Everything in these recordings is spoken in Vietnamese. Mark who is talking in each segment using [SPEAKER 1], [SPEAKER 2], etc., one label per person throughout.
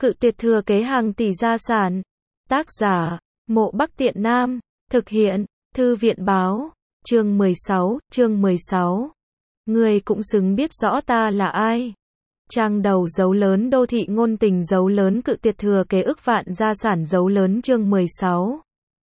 [SPEAKER 1] Cự tuyệt thừa kế hàng tỷ gia sản. Tác giả, Mộ Bắc Tiện Nam. Thực hiện, Thư viện báo. Chương 16. Ngươi cũng xứng biết rõ ta là ai. Trang đầu dấu lớn đô thị ngôn tình dấu lớn cự tuyệt thừa kế ức vạn gia sản dấu lớn chương 16.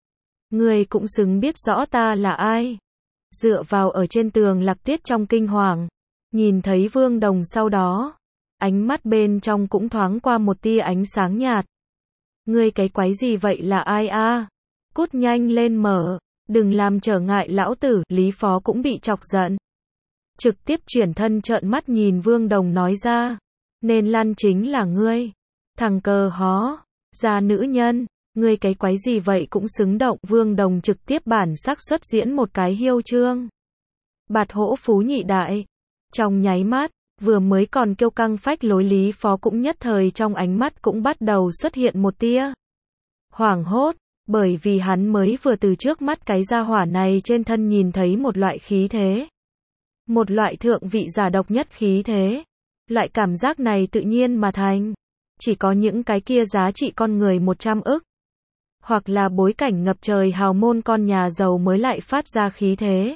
[SPEAKER 1] Ngươi cũng xứng biết rõ ta là ai. Dựa vào ở trên tường Lạc Tuyết trong kinh hoàng, nhìn thấy Vương Đồng sau đó, ánh mắt bên trong cũng thoáng qua một tia ánh sáng nhạt. Ngươi cái quái gì vậy là ai a? Cút nhanh lên mở, đừng làm trở ngại lão tử, Lý Phó cũng bị chọc giận. Trực tiếp chuyển thân trợn mắt nhìn Vương Đồng nói ra, nên lăn chính là ngươi. Thằng cờ hó, già nữ nhân, ngươi cái quái gì vậy cũng xứng động. Vương Đồng trực tiếp bản sắc xuất diễn một cái hiêu trương. Bạt hỗ phú nhị đại. Trong nháy mắt, vừa mới còn kiêu căng phách lối Lý Phó cũng nhất thời trong ánh mắt cũng bắt đầu xuất hiện một tia hoảng hốt, bởi vì hắn mới vừa từ trước mắt cái gia hỏa này trên thân nhìn thấy một loại khí thế. Một loại thượng vị giả độc nhất khí thế. Loại cảm giác này tự nhiên mà thành. Chỉ có những cái kia giá trị con người 100 ức. Hoặc là bối cảnh ngập trời hào môn con nhà giàu mới lại phát ra khí thế.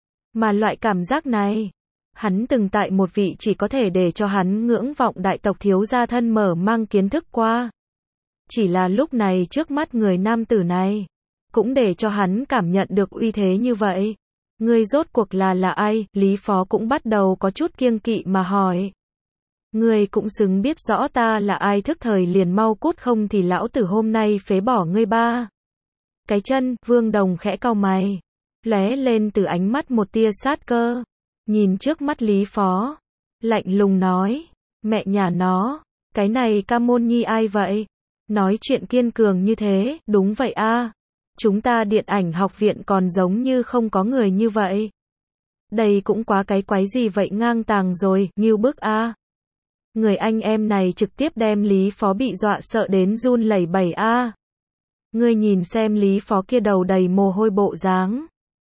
[SPEAKER 1] Mà loại cảm giác này, hắn từng tại một vị chỉ có thể để cho hắn ngưỡng vọng đại tộc thiếu gia thân mở mang kiến thức qua. Chỉ là lúc này trước mắt người nam tử này, cũng để cho hắn cảm nhận được uy thế như vậy. Ngươi rốt cuộc là ai? Lý Phó cũng bắt đầu có chút kiêng kỵ mà hỏi. Ngươi cũng xứng biết rõ ta là ai, thức thời liền mau cút không thì lão tử hôm nay phế bỏ ngươi ba. Cái chân, Vương Đồng khẽ cau mày, lóe lên từ ánh mắt một tia sát cơ, nhìn trước mắt Lý Phó, lạnh lùng nói, mẹ nhà nó, cái này ca môn nhi ai vậy? Nói chuyện kiên cường như thế, đúng vậy a. Chúng ta điện ảnh học viện còn giống như không có người như vậy. Đây cũng quá cái quái gì vậy, ngang tàng rồi, ngưu bức a. Người anh em này trực tiếp đem Lý Phó bị dọa sợ đến run lẩy bẩy a. Ngươi nhìn xem Lý Phó kia đầu đầy mồ hôi bộ dáng.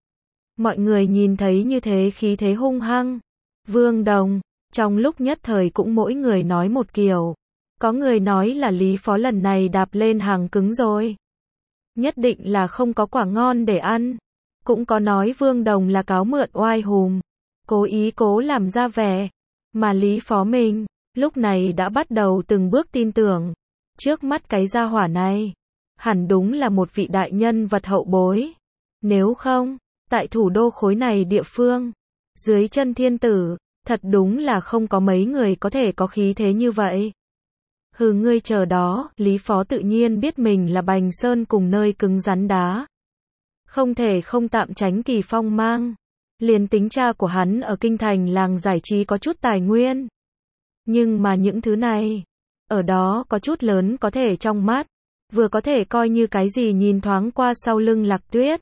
[SPEAKER 1] Mọi người nhìn thấy như thế khí thế hung hăng. Vương Đồng, trong lúc nhất thời cũng mỗi người nói một kiểu. Có người nói là Lý Phó lần này đạp lên hàng cứng rồi. Nhất định là không có quả ngon để ăn. Cũng có nói Vương Đồng là cáo mượn oai hùm, cố ý cố làm ra vẻ. Mà Lý Phó mình, lúc này đã bắt đầu từng bước tin tưởng. Trước mắt cái gia hỏa này, hẳn đúng là một vị đại nhân vật hậu bối. Nếu không, tại thủ đô khối này địa phương, dưới chân thiên tử, thật đúng là không có mấy người có thể có khí thế như vậy. Hừ, ngươi chờ đó. Lý Phó tự nhiên biết mình là Bành Sơn cùng nơi cứng rắn đá. Không thể không tạm tránh kỳ phong mang. Liền tính cha của hắn ở kinh thành làng giải trí có chút tài nguyên. Nhưng mà những thứ này, ở đó có chút lớn có thể trong mắt, vừa có thể coi như cái gì. Nhìn thoáng qua sau lưng Lạc Tuyết,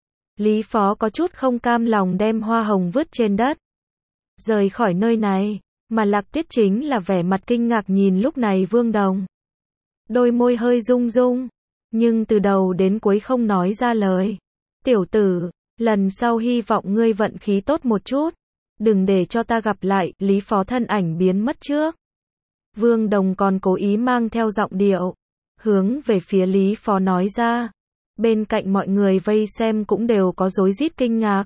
[SPEAKER 1] Lý Phó có chút không cam lòng đem hoa hồng vứt trên đất, rời khỏi nơi này. Mà Lạc Tuyết chính là vẻ mặt kinh ngạc nhìn lúc này Vương Đồng. Đôi môi hơi rung rung, nhưng từ đầu đến cuối không nói ra lời. Tiểu tử, lần sau hy vọng ngươi vận khí tốt một chút. Đừng để cho ta gặp lại. Lý Phó thân ảnh biến mất trước. Vương Đồng còn cố ý mang theo giọng điệu, hướng về phía Lý Phó nói ra. Bên cạnh mọi người vây xem cũng đều có rối rít kinh ngạc.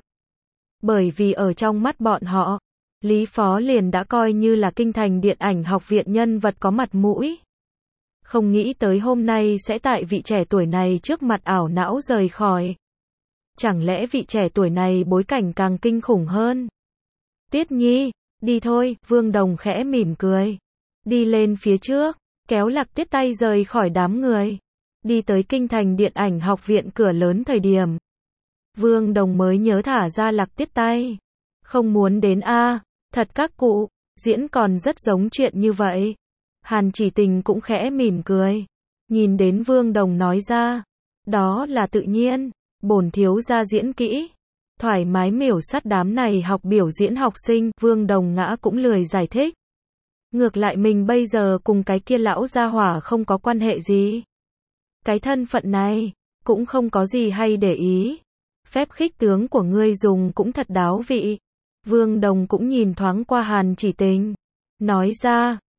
[SPEAKER 1] Bởi vì ở trong mắt bọn họ, Lý Phó liền đã coi như là kinh thành điện ảnh học viện nhân vật có mặt mũi. Không nghĩ tới hôm nay sẽ tại vị trẻ tuổi này trước mặt ảo não rời khỏi. Chẳng lẽ vị trẻ tuổi này bối cảnh càng kinh khủng hơn? Tuyết Nhi, đi thôi. Vương Đồng khẽ mỉm cười, đi lên phía trước, kéo Lạc Tuyết tay rời khỏi đám người. Đi tới kinh thành điện ảnh học viện cửa lớn thời điểm, Vương Đồng mới nhớ thả ra Lạc Tuyết tay. Không muốn đến a. Thật các cụ, diễn còn rất giống chuyện như vậy. Hàn Chỉ Tình cũng khẽ mỉm cười, nhìn đến Vương Đồng nói ra, đó là tự nhiên, bổn thiếu gia diễn kỹ, thoải mái miểu sát đám này học biểu diễn học sinh. Vương Đồng ngã cũng lười giải thích. Ngược lại mình bây giờ cùng cái kia lão gia hỏa không có quan hệ gì. Cái thân phận này, cũng không có gì hay để ý. Phép khích tướng của ngươi dùng cũng thật đáo vị. Vương Đồng cũng nhìn thoáng qua Hàn Chỉ Tình, nói ra,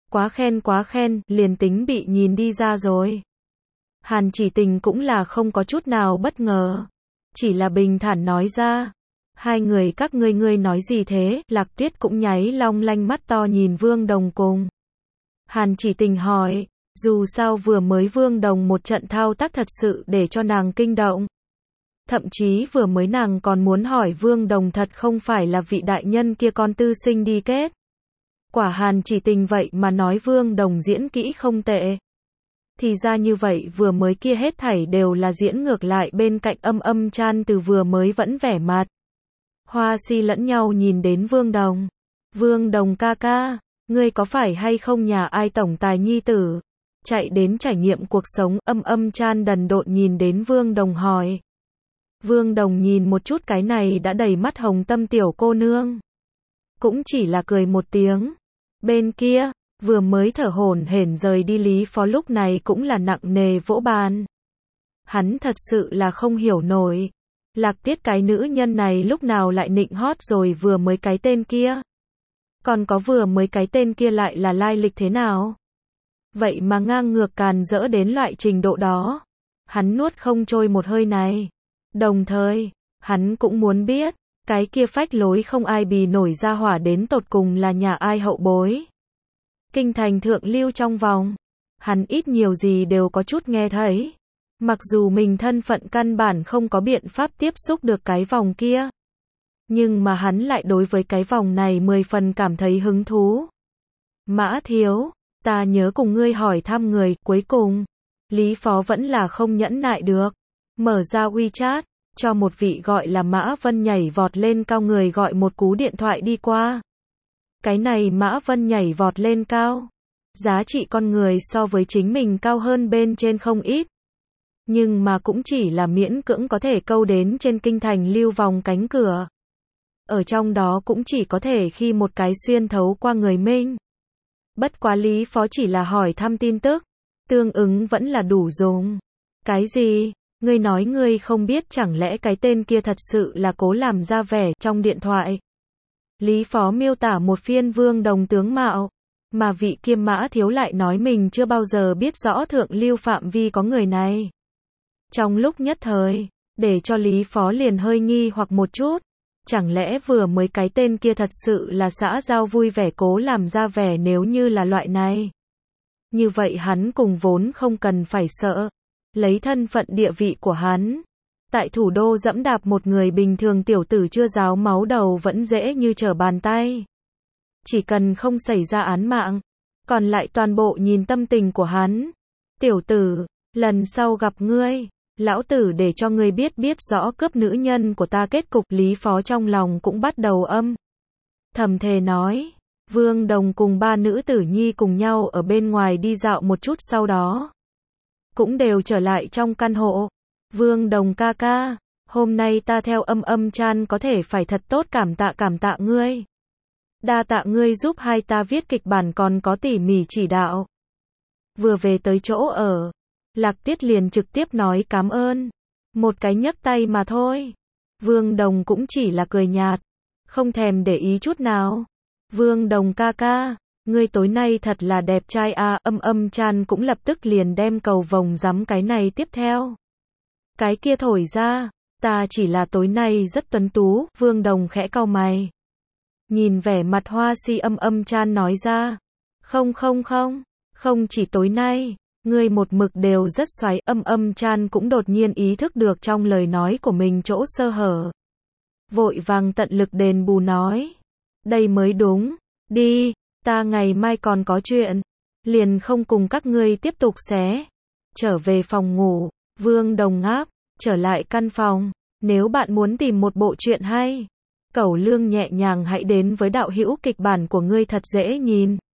[SPEAKER 1] quá khen, liền tính bị nhìn đi ra rồi. Hàn Chỉ Tình cũng là không có chút nào bất ngờ. Chỉ là bình thản nói ra. Hai người các ngươi nói gì thế? Lạc Tuyết cũng nháy long lanh mắt to nhìn Vương Đồng cùng. Hàn Chỉ Tình hỏi, dù sao vừa mới Vương Đồng một trận thao tác thật sự để cho nàng kinh động. Thậm chí vừa mới nàng còn muốn hỏi Vương Đồng thật không phải là vị đại nhân kia con tư sinh đi kết. Quả Hàn Chỉ Tình vậy mà nói Vương Đồng diễn kỹ không tệ. Thì ra như vậy vừa mới kia hết thảy đều là diễn ngược lại bên cạnh Âm Chan từ vừa mới vẫn vẻ mặt. Hoa si lẫn nhau nhìn đến Vương Đồng. Vương Đồng ca ca, ngươi có phải hay không nhà ai tổng tài nhi tử? Chạy đến trải nghiệm cuộc sống, Âm Chan đần độn nhìn đến Vương Đồng hỏi. Vương Đồng nhìn một chút cái này đã đầy mắt hồng tâm tiểu cô nương. Cũng chỉ là cười một tiếng. Bên kia, vừa mới thở hổn hển rời đi Lý Phó lúc này cũng là nặng nề vỗ bàn. Hắn thật sự là không hiểu nổi. Lạc Tiết cái nữ nhân này lúc nào lại nịnh hót rồi vừa mới cái tên kia. Còn có vừa mới cái tên kia lại là lai lịch thế nào? Vậy mà ngang ngược càn rỡ đến loại trình độ đó. Hắn nuốt không trôi một hơi này. Đồng thời, hắn cũng muốn biết, cái kia phách lối không ai bì nổi ra hỏa đến tột cùng là nhà ai hậu bối. Kinh thành thượng lưu trong vòng, hắn ít nhiều gì đều có chút nghe thấy. Mặc dù mình thân phận căn bản không có biện pháp tiếp xúc được cái vòng kia. Nhưng mà hắn lại đối với cái vòng này 10 phần cảm thấy hứng thú. Mã thiếu, ta nhớ cùng ngươi hỏi thăm người, cuối cùng. Lý Phó vẫn là không nhẫn nại được. Mở ra WeChat, cho một vị gọi là Mã Vân nhảy vọt lên cao người gọi một cú điện thoại đi qua. Cái này Mã Vân nhảy vọt lên cao. Giá trị con người so với chính mình cao hơn bên trên không ít. Nhưng mà cũng chỉ là miễn cưỡng có thể câu đến trên kinh thành lưu vòng cánh cửa. Ở trong đó cũng chỉ có thể khi một cái xuyên thấu qua người mình. Bất quá Lý Phó chỉ là hỏi thăm tin tức. Tương ứng vẫn là đủ dùng. Cái gì? Ngươi nói ngươi không biết chẳng lẽ cái tên kia thật sự là cố làm ra vẻ trong điện thoại. Lý Phó miêu tả một phiên Vương Đồng tướng mạo. Mà vị kia Mã thiếu lại nói mình chưa bao giờ biết rõ thượng lưu phạm vi có người này. Trong lúc nhất thời, để cho Lý Phó liền hơi nghi hoặc một chút. Chẳng lẽ vừa mới cái tên kia thật sự là xã giao vui vẻ cố làm ra vẻ nếu như là loại này. Như vậy hắn cùng vốn không cần phải sợ. Lấy thân phận địa vị của hắn. Tại thủ đô dẫm đạp một người bình thường tiểu tử chưa ráo máu đầu vẫn dễ như trở bàn tay. Chỉ cần không xảy ra án mạng. Còn lại toàn bộ nhìn tâm tình của hắn. Tiểu tử, lần sau gặp ngươi. Lão tử để cho ngươi biết rõ cướp nữ nhân của ta kết cục. Lý Phó trong lòng cũng bắt đầu thầm thề nói. Vương Đồng cùng ba nữ tử nhi cùng nhau ở bên ngoài đi dạo một chút sau đó. Cũng đều trở lại trong căn hộ. Vương Đồng ca ca, hôm nay ta theo Âm Chan có thể phải thật tốt cảm tạ ngươi. Đa tạ ngươi giúp hai ta viết kịch bản còn có tỉ mỉ chỉ đạo. Vừa về tới chỗ ở. Lạc Tiết liền trực tiếp nói cảm ơn. Một cái nhấc tay mà thôi. Vương Đồng cũng chỉ là cười nhạt. Không thèm để ý chút nào. Vương Đồng ca ca, ngươi tối nay thật là đẹp trai à. Âm Chan cũng lập tức liền đem cầu vồng rắm cái này tiếp theo. Cái kia thổi ra, ta chỉ là tối nay rất tuấn tú. Vương Đồng khẽ cau mày. Nhìn vẻ mặt hoa si Âm Chan nói ra. Không chỉ tối nay. Ngươi một mực đều rất xoáy. Âm Chan cũng đột nhiên ý thức được trong lời nói của mình chỗ sơ hở. Vội vàng tận lực đền bù nói. Đây mới đúng. Đi, ta ngày mai còn có chuyện. Liền không cùng các ngươi tiếp tục xé. Trở về phòng ngủ. Vương Đồng ngáp. Trở lại căn phòng. Nếu bạn muốn tìm một bộ truyện hay. Cẩu lương nhẹ nhàng hãy đến với đạo hữu kịch bản của ngươi thật dễ nhìn.